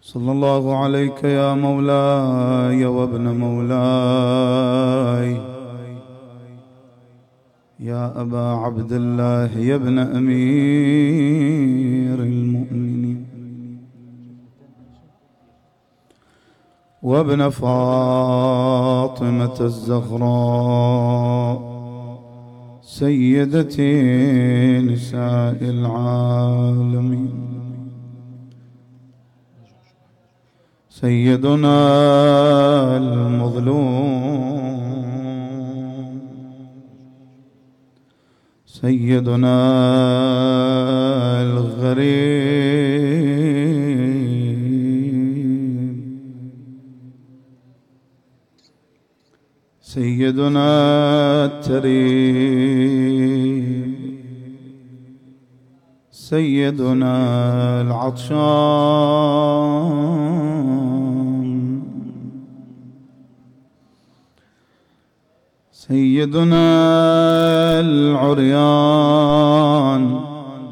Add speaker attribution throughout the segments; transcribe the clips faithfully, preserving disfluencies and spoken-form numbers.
Speaker 1: صلى الله عليك يا مولاي وابن مولاي يا أبا عبد الله يا ابن أمير المؤمنين وابن فاطمة الزهراء سيدتي نساء العالمين سيدنا المظلوم سيدنا الغريب سيدنا التريم سيدنا العطشان سيدنا العريان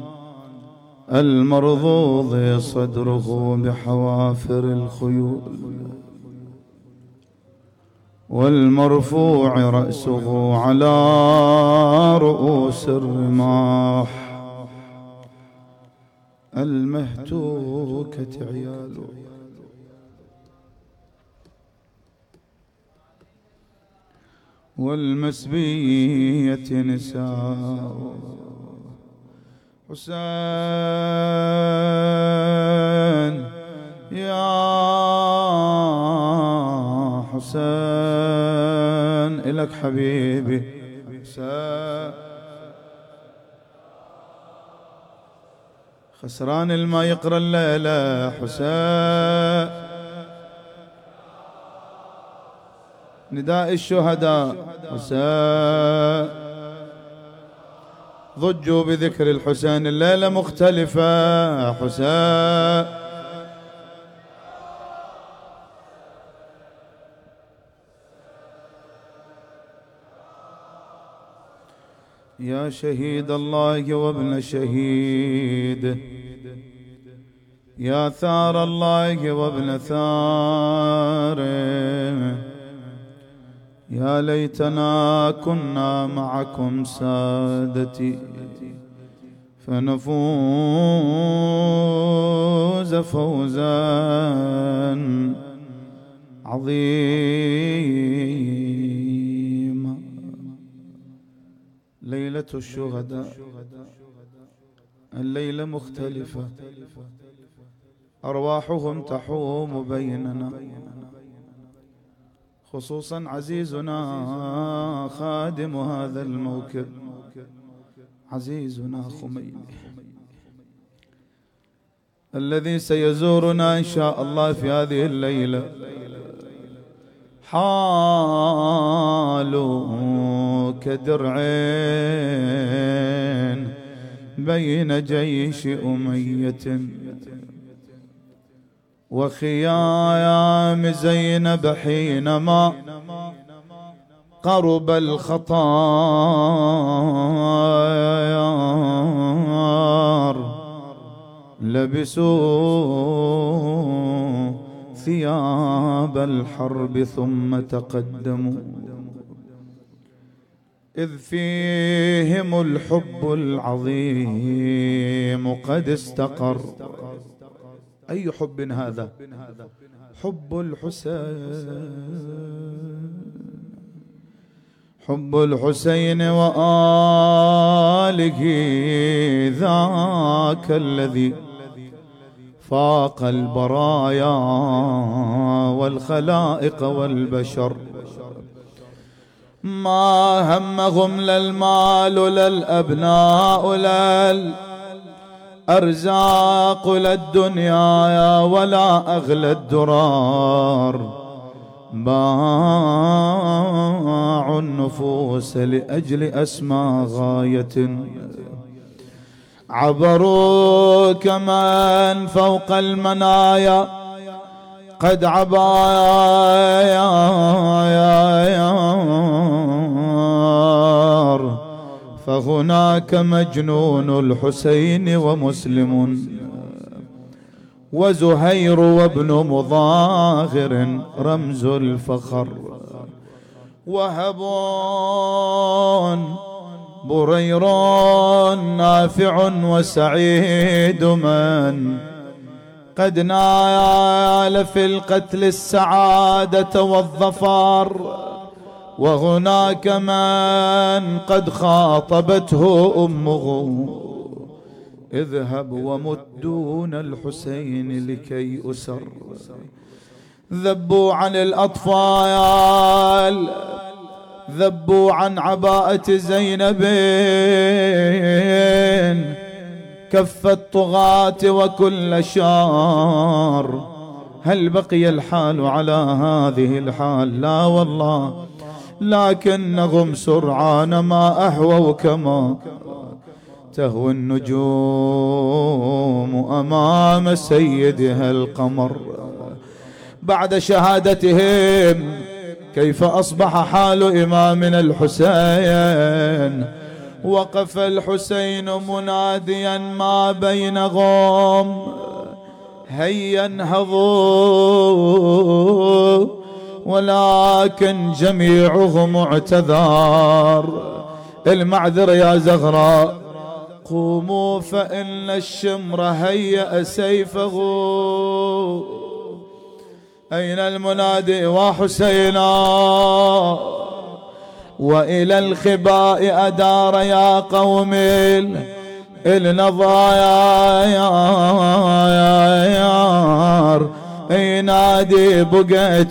Speaker 1: المرضوض صدره بحوافر الخيول والمرفوع رأسه على رؤوس الرماح المهتوكة عياله والمسبية نساء حسين يا حسين إلك حبيبي حسين خسران الما يقرأ الليلة حسين نداء الشهداء حسين ضجوا بذكر الحسين الليلة مختلفة حسين يا شهيد الله وابن شهيد يا ثار الله وابن ثاره يا ليتنا كنا معكم سادتي فنفوز فوزا عظيما. ليلة الشهداء الليلة مختلفة، أرواحهم تحوم بيننا، خصوصا عزيزنا خادم هذا الموكب عزيزنا خميني الذي سيزورنا إن شاء الله في هذه الليلة. حاله كدرعين بين جيش أمية وخيام زينب حينما قرب الخطار لبسوا ثياب الحرب ثم تقدموا إذ فيهم الحب العظيم قد استقر. أي حب هذا؟ حب الحسين، حب الحسين وآله ذاك الذي فاق البرايا والخلائق والبشر. ما همهم لا المال لا الأبناء لا الأرزاق لا الدنيا ولا أغلى الدرار، باعوا النفوس لأجل أسمى غاية، عبروا كمن فوق المنايا قد عبايار. فهناك مجنون الحسين ومسلم وزهير وابن مظاهر رمز الفخر، وهب برير نافع وسعيد من قد نال في القتل السعادة والظفر، وهناك من قد خاطبته أمه اذهب ومت دون الحسين لكي أسر. ذبوا عن الأطفال، ذبوا عن عباءة زينب كف الطغاة وكل شار. هل بقي الحال على هذه الحال؟ لا والله، لكنهم سرعان ما أهووا كما تهوى النجوم أمام سيدها القمر. بعد شهادتهم كيف أصبح حال إمامنا الحسين؟ وقف الحسين مناديا ما بينهم هيا انهضوا، ولكن جميعهم اعتذار. المعذر يا زغراء، قوموا فإن الشمر هيأ سيفه. أين المنادي وحسينا؟ وإلى الخباء أدار يا قوم النضايار. ينادي بقى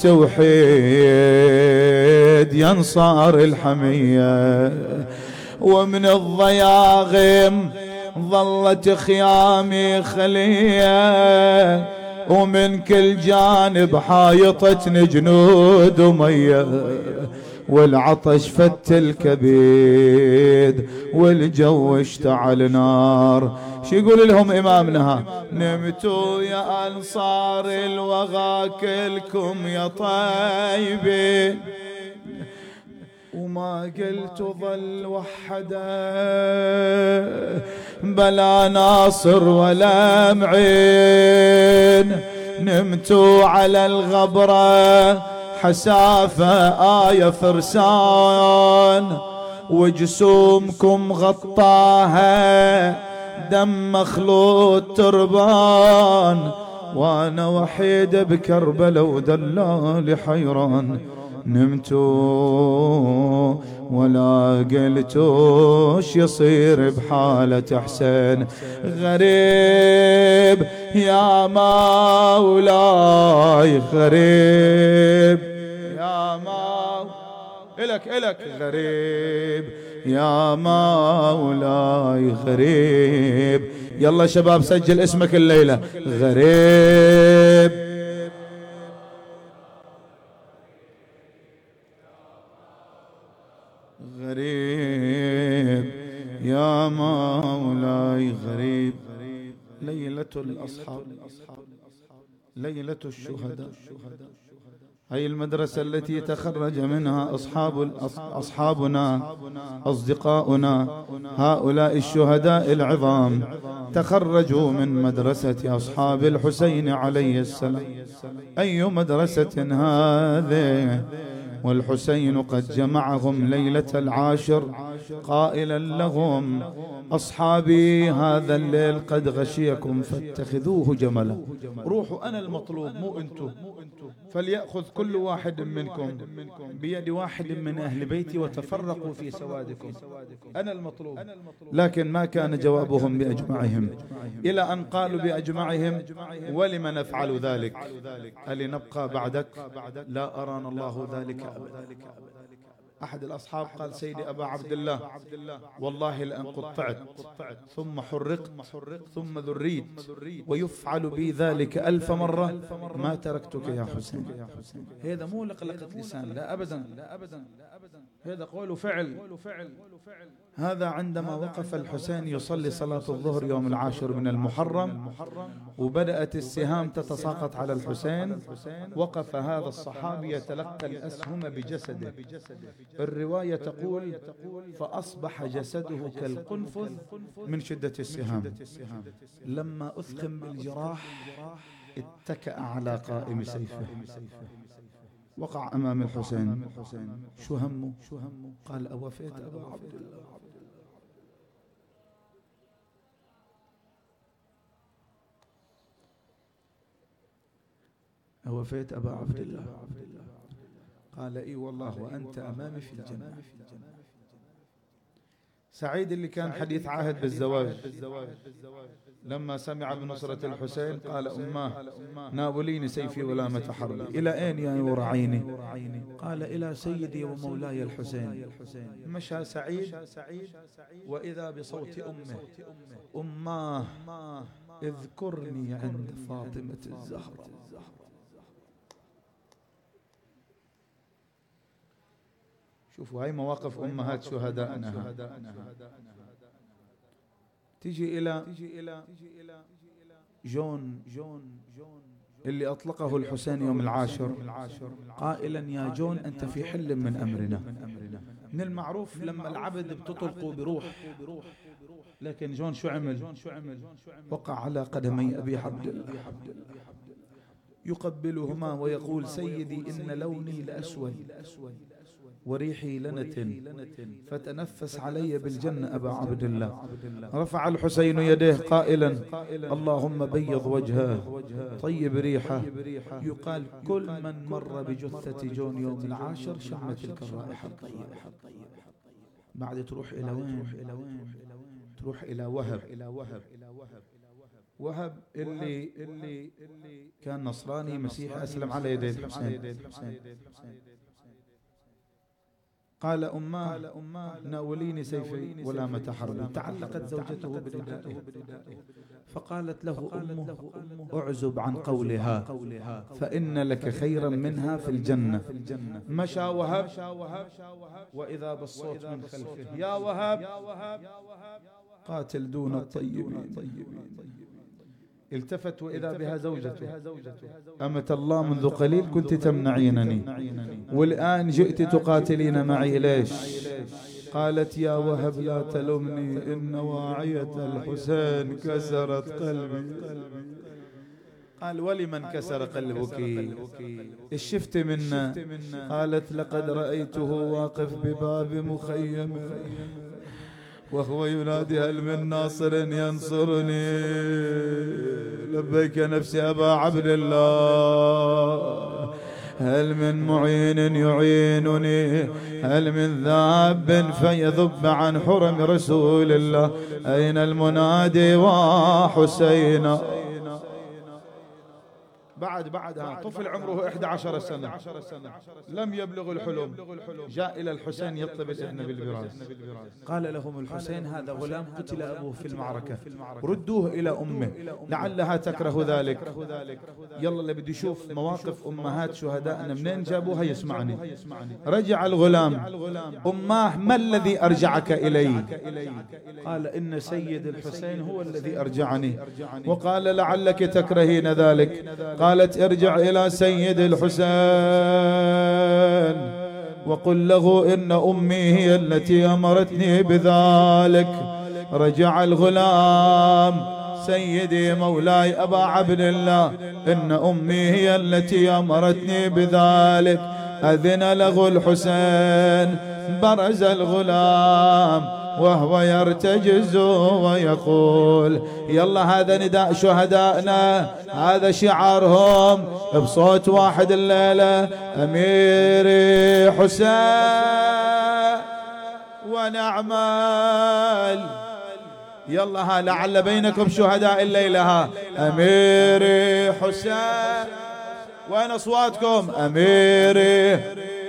Speaker 1: توحيد ينصار الحمية، ومن الضياغم ظلت خيامي خلية، ومن كل جانب حايطتني جنود مية، والعطش فت الكبيد والجو اشتعل نار. شو يقول لهم إمامنا؟ نمتوا يا أنصار الوغى كلكم يا طيبين، وما قلت ظل وحدا بلا ناصر ولا معين. نمتوا على الغبرة حسافة آية فرسان، وجسومكم غطاها دم مخلوط تربان، وانا وحيد بكربلاء ودلالي حيران. نمتوا ولا قلتوش يصير بحالة حسين، غريب يا مولاي غريب يا مولاي، إلك إلك غريب يا مولاي غريب. يلا شباب سجل اسمك الليلة، غريب غريب يا مولاي غريب. ليلة الأصحاب، ليلة الشهداء، هي المدرسة التي تخرج منها أصحاب أصحابنا أصدقاؤنا هؤلاء الشهداء العظام، تخرجوا من مدرسة أصحاب الحسين عليه السلام. أي مدرسة هذه؟ والحسين قد جمعهم ليلة العاشر قائلا لهم أصحابي هذا الليل قد غشيكم فاتخذوه جملا. روحوا، أنا المطلوب مو أنتم. فليأخذ كل واحد منكم بيد واحد من أهل بيتي وتفرقوا في سوادكم، أنا المطلوب. لكن ما كان جوابهم بأجمعهم، إلى أن قالوا بأجمعهم ولم نفعل ذلك؟ هل نبقى بعدك؟ لا أرانا الله ذلك أبدا. أحد الأصحاب قال سيدي أبا عبد الله والله لأن قطعت ثم حرقت ثم ذريت ويفعل بي ذلك ألف مرة ما تركتك يا حسين. هذا مو لقلقة لسان، لا أبدا، هذا قول وفعل. هذا عندما وقف الحسين يصلي صلاة الظهر يوم العاشر من المحرم وبدأت السهام تتساقط على الحسين، وقف هذا الصحابي يتلقى الأسهم بجسده، الرواية تقول فأصبح جسده كالقنفذ من شدة السهام. لما أثخن بالجراح اتكأ على قائم سيفه، وقع أمام الحسين. شو همه؟ قال أوفيت أبا عبد الله. أوفيت أبا عبد الله؟ قال إي والله وأنت أمامي في الجنة. سعيد اللي كان حديث عهد بالزواج لما سمع بنصرة الحسين قال أماه ناوليني سيفي ولامة حربي. إلى أين يا نور عيني؟ قال إلى سيدي ومولاي الحسين. مشى سعيد وإذا بصوت أمه أماه اذكرني عند فاطمة الزهراء. شوفوا هاي مواقف أمهات شهدائنا. تيجي إلى جون اللي أطلقه الحسين يوم العاشر قائلا يا جون أنت في حل من أمرنا. من المعروف لما العبد بتطلقوا بروح، لكن جون شو عمل؟ وقع على قدمي أبي عبد الله يقبلهما ويقول سيدي إن لوني لأسود وريحي لنة فتنفس علي بالجنة أبا عبد الله. رفع الحسين يديه قائلا اللهم بيض وجهه طيب ريحه. يقال كل من مر بجثة جون يوم العاشر شم تلك الرائحة الطيبة. بعد تروح إلى وين؟ تروح إلى وهب. وهب اللي اللي كان نصراني مسيحي أسلم على يدي الحسين. قال أماه ناوليني سيفي ولامة حربي. تعلقت زوجته بردائه فقالت له أمه أعزب عن قولها فإن لك خيرا منها في الجنة. مشى وهب وإذا بالصوت من خلفه يا وهب قاتل دون الطيبين. التفت وإذا بها زوجته أمة الله منذ قليل كنت تمنعينني والآن جئت تقاتلين معي ليش؟ قالت يا وهب لا تلمني إن واعية الحسين كسرت قلبي. قال ولمن كسر قلبك؟ الشفت منا؟ قالت لقد رأيته واقف بباب مخيم وهو ينادي هل من ناصر ينصرني. لبيك نفسي أبا عبد الله. هل من معين يعينني؟ هل من ذاب فيذب عن حرم رسول الله؟ أين المنادي وحسينا؟ بعد بعدها طفل عمره إحدى عشر سنة لم يبلغ الحلم جاء إلى الحسين يطلب الإذن بالبراز. قال لهم الحسين هذا غلام قتل أبوه في المعركة ردوه إلى أمه لعلها تكره ذلك. يلا اللي بدي يشوف مواقف أمهات شهدائنا منين جابوها يسمعني. رجع الغلام أماه ما الذي أرجعك إلي؟ قال إن سيد الحسين هو الذي أرجعني. وقال لعلك تكرهين ذلك. قالت ارجع إلى سيد الحسين وقل له إن أمي هي التي أمرتني بذلك. رجع الغلام سيدي مولاي أبا عبد الله إن أمي هي التي أمرتني بذلك. أذن له الحسين برز الغلام وهو يرتجز ويقول يلا هذا نداء شهدائنا هذا شعارهم بصوت واحد الليلة أميري حسين ونعمل. يلا ها لعل بينكم شهداء الليلة ها أميري حسين. وين أصواتكم؟ أميري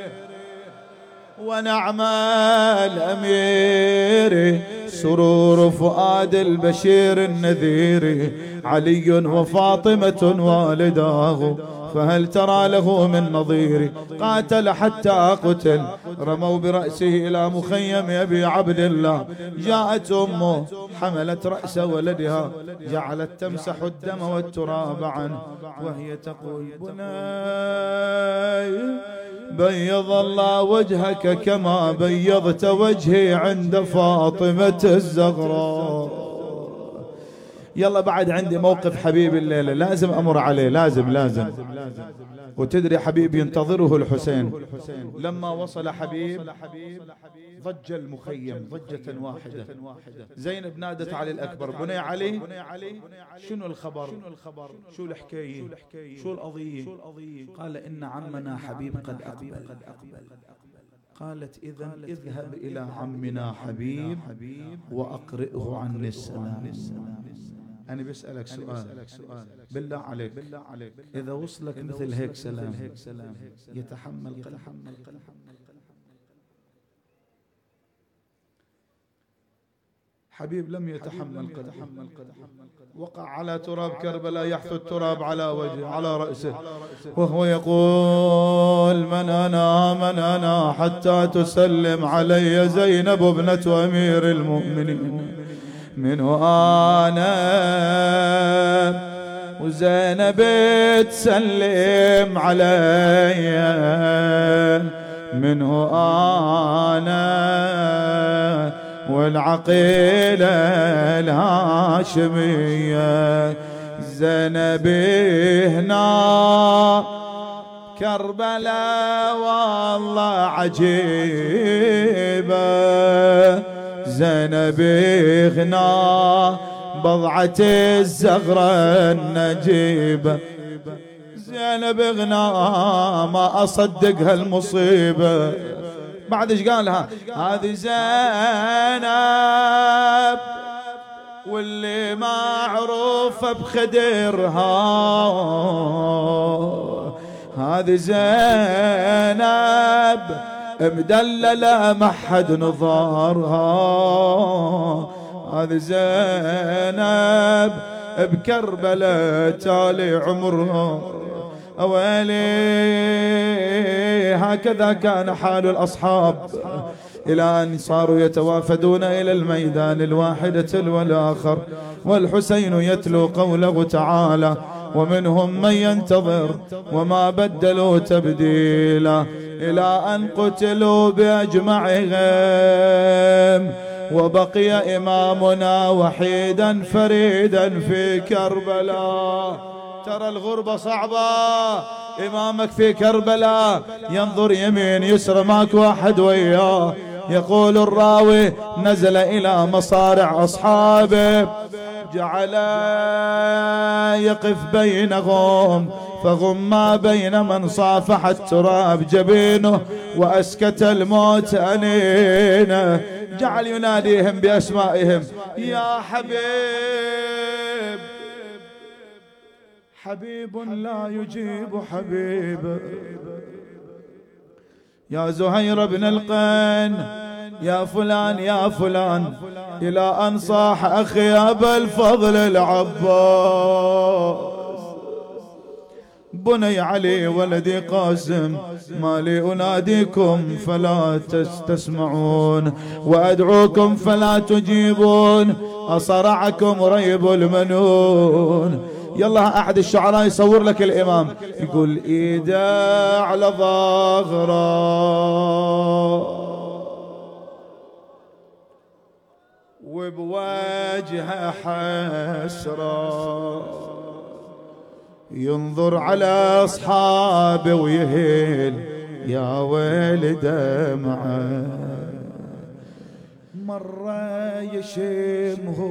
Speaker 1: ونعمل أميري. سرور فؤاد البشير النذير علي وفاطمة والداه فهل ترى له من نظير. قاتل حتى قتل رموا برأسه إلى مخيم أبي عبد الله. جاءت أمه حملت رأس ولدها جعلت تمسح الدم والتراب عنه وهي تقول بني بيض الله وجهك كما بيضت وجهي عند فاطمة الزهراء. يلا بعد عندي موقف حبيبي الليلة لازم أمر عليه، لازم لازم وتدري حبيبي ينتظره الحسين. لما وصل حبيب ضج المخيم ضجة واحدة. زينب نادت علي الأكبر بني علي شنو الخبر شو الحكاية شو القضية؟ قال إن عمنا حبيب قد أقبل. قالت إذن اذهب إلى عمنا حبيب وأقرئه عني السلام. أنا بسألك سؤال بالله عليك، إذا وصلك مثل هيك سلام يتحمل قلبك؟ حبيب لم يتحمل قلبه، وقع على تراب كربلاء يحث التراب على وجهه على رأسه وهو يقول من أنا من أنا حتى تسلم علي زينب ابنة أمير المؤمنين. منه أنا وزينب تسلم علي، منه أنا والعقيلة الهاشمية. زينب هنا كربلاء والله عجيبة. زينب هنا بضعة الزغرة النجيبة. زينب هنا ما أصدق هالمصيبة. بعد ايش قالها؟ هذه زينب واللي معروفة بخدرها، هذه زينب مدللة ما حد نظارها، هذه زينب بكربلاء تالي عمرها. أويلي هكذا كان حال الأصحاب إلى أن صاروا يتوافدون إلى الميدان الواحد تلو الآخر، والحسين يتلو قوله تعالى ومنهم من ينتظر وما بدلوا تبديلا إلى أن قتلوا بأجمعهم، وبقي إمامنا وحيدا فريدا في كربلاء. ترى الغربة صعبة، إمامك في كربلاء ينظر يمين يسر ماكو أحد وياه. يقول الراوي نزل إلى مصارع أصحابه جعل يقف بينهم فغم بين من صافح التراب جبينه وأسكت الموت أنينه. جعل يناديهم بأسمائهم يا حبيب، حبيب لا يجيب حبيب، يا زهير بن القين، يا فلان يا فلان، إلى أن صاح أخي أبا الفضل العباس بني علي ولدي قاسم، ما لي أناديكم فلا تسمعون وأدعوكم فلا تجيبون، أصرعكم ريب المنون. يلا أحد الشعراء يصور لك الإمام يقول إيده على ظهره وبوجهه حسرة، ينظر على أصحابه ويهيل يا ويل دمعه. مرة يشمه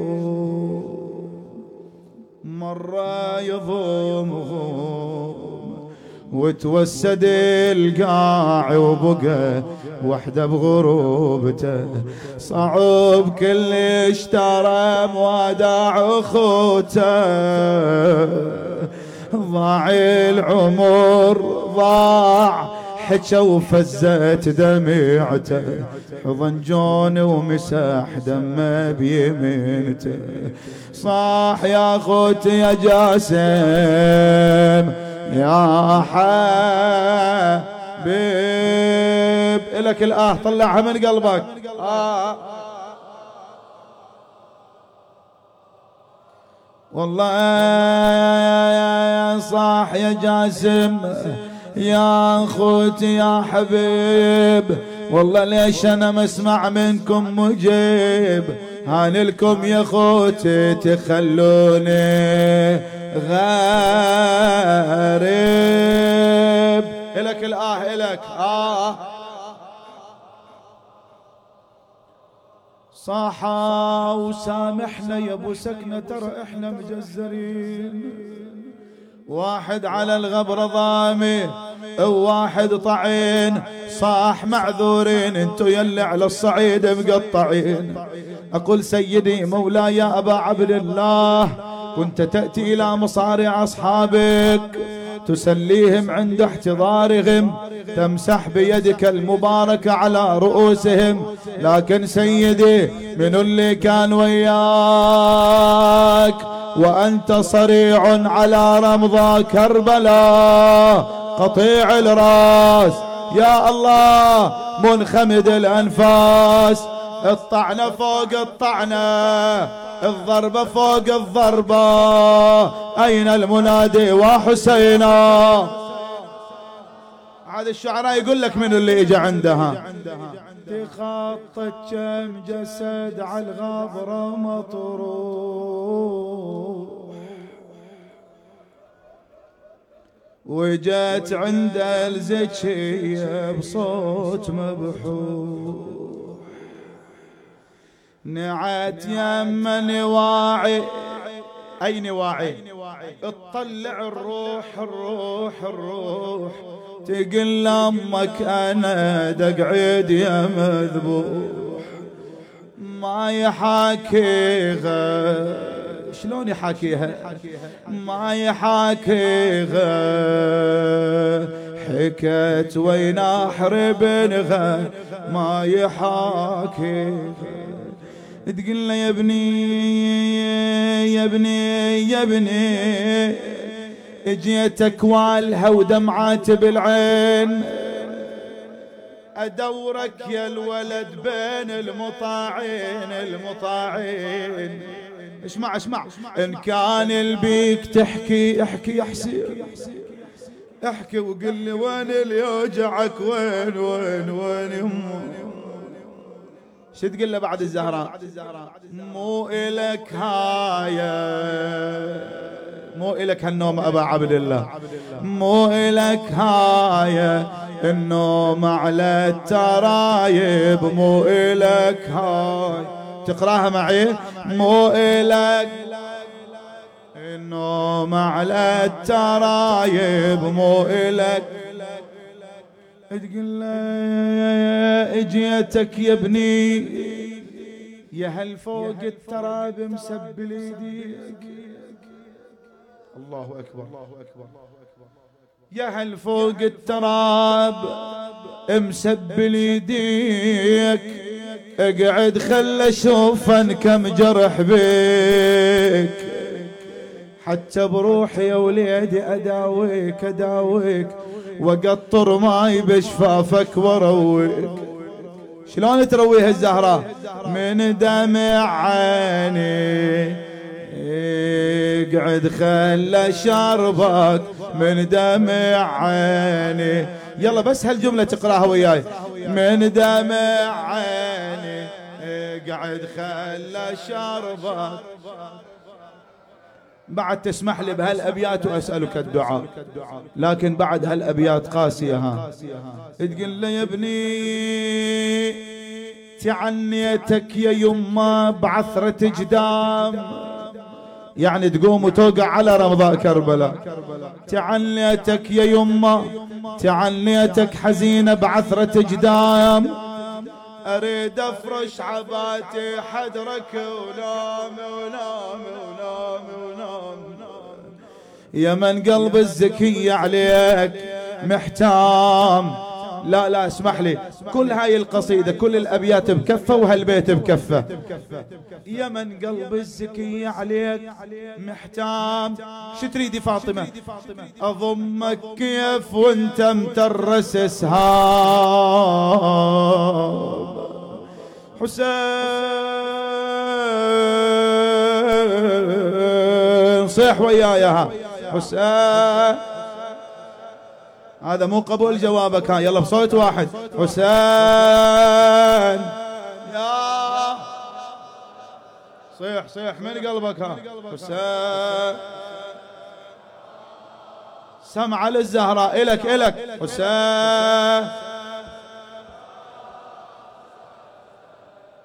Speaker 1: مرة يضمهم وتوسد القاع وبقى وحده بغروبته، صعب كل اشترى موادع اخوته، ضاع العمر ضاع حكى وفزت دمعته، حضن جون ومسح دمه بيمينته. صاح يا اخوتي يا جاسم يا حبيب، إلك الآه طلعها من قلبك. آه والله يا صاح يا جاسم يا أخوتي يا حبيب والله ليش أنا ما اسمع منكم مجيب هان لكم يا أخوتي تخلوني غريب. إلك الآه إلك آه صاحا وسامحنا يا ابو سكنة ترى احنا مجزرين. واحد على الغبر ضامي وواحد طعين صاح معذورين انتو يلي على الصعيد مقطعين. اقول سيدي مولاي يا ابا عبد الله كنت تأتي الى مصارع اصحابك تسليهم عند احتضارهم تمسح بيدك المباركة على رؤوسهم لكن سيدي من اللي كان وياك وأنت صريع على رمضة كربلاء قطيع الرأس يا الله منخمد الأنفاس الطعنة فوق الطعنة الضربة فوق الضربة أين المنادي وحسينا. عاد الشعراء يقول لك من اللي اجى عندها تخطط كم جسد على الغبرة مطروح وجات عند الزكية بصوت مبحوح نعت يما نواعي أي نواعي اطلع الروح الروح الروح تقل لأمك أنا دقعد يا مذبوح ما يحاكيها شلون يحاكيها ما يحاكيها حكت وين أحرب نغى ما يحاكيها تقول له يا ابني يا ابني يا ابني اجيتك والها ودمعات بالعين ادورك يا الولد بين المطاعين المطاعين اسمع اسمع ان كان البيك تحكي احكي يا حسين احكي وقل لي وين اللي يوجعك وين وين وين يمه شو تقول له بعد الزهراء مو إلك هايا مو إلك هالنوم أبا عبد الله مو إلك هايا النوم على الترايب مو إلك هاي تقراها معي مو إلك النوم على الترايب مو إلك تقول له اجيتك يا ابني يا هل فوق التراب مسبل يديك الله اكبر يا هل فوق التراب مسبل يديك اقعد خل اشوفن كم جرح بيك حتى بروحي يا وليدي اداويك اداويك وقطر ماي بشفافك ورويك. شلون ترويها الزهراء من دمع عيني اقعد خل شربك من دمع عيني يلا بس هالجملة تقراها وياي من دمع عيني اقعد خل شربك. بعد تسمح لي بهالأبيات وأسألك الدعاء لكن بعد هالأبيات قاسية ها تقول لي يا ابني تعنيتك يا يما بعثرة جدام يعني تقوم وتوقع على رمضاء كربلاء تعنيتك يا يما تعنيتك حزينة بعثرة جدام أريد أفرش عباتي حدرك ونام ونام ونام ونام يا من قلب الزكي عليك محتام. لا لا اسمح لي كل هاي القصيدة كل الأبيات بكفة وهالبيت بكفة يا من قلب الزكي عليك محتام. شو تريدي فاطمة أضمك كيف وانت مترس اسهام حسين صيح وياها حسين هذا مو قبول جوابك. ها يلا بصوت واحد. حسين يا صيح صيح من قلبك. ها حسين سمع للزهراء إلك إلك حسين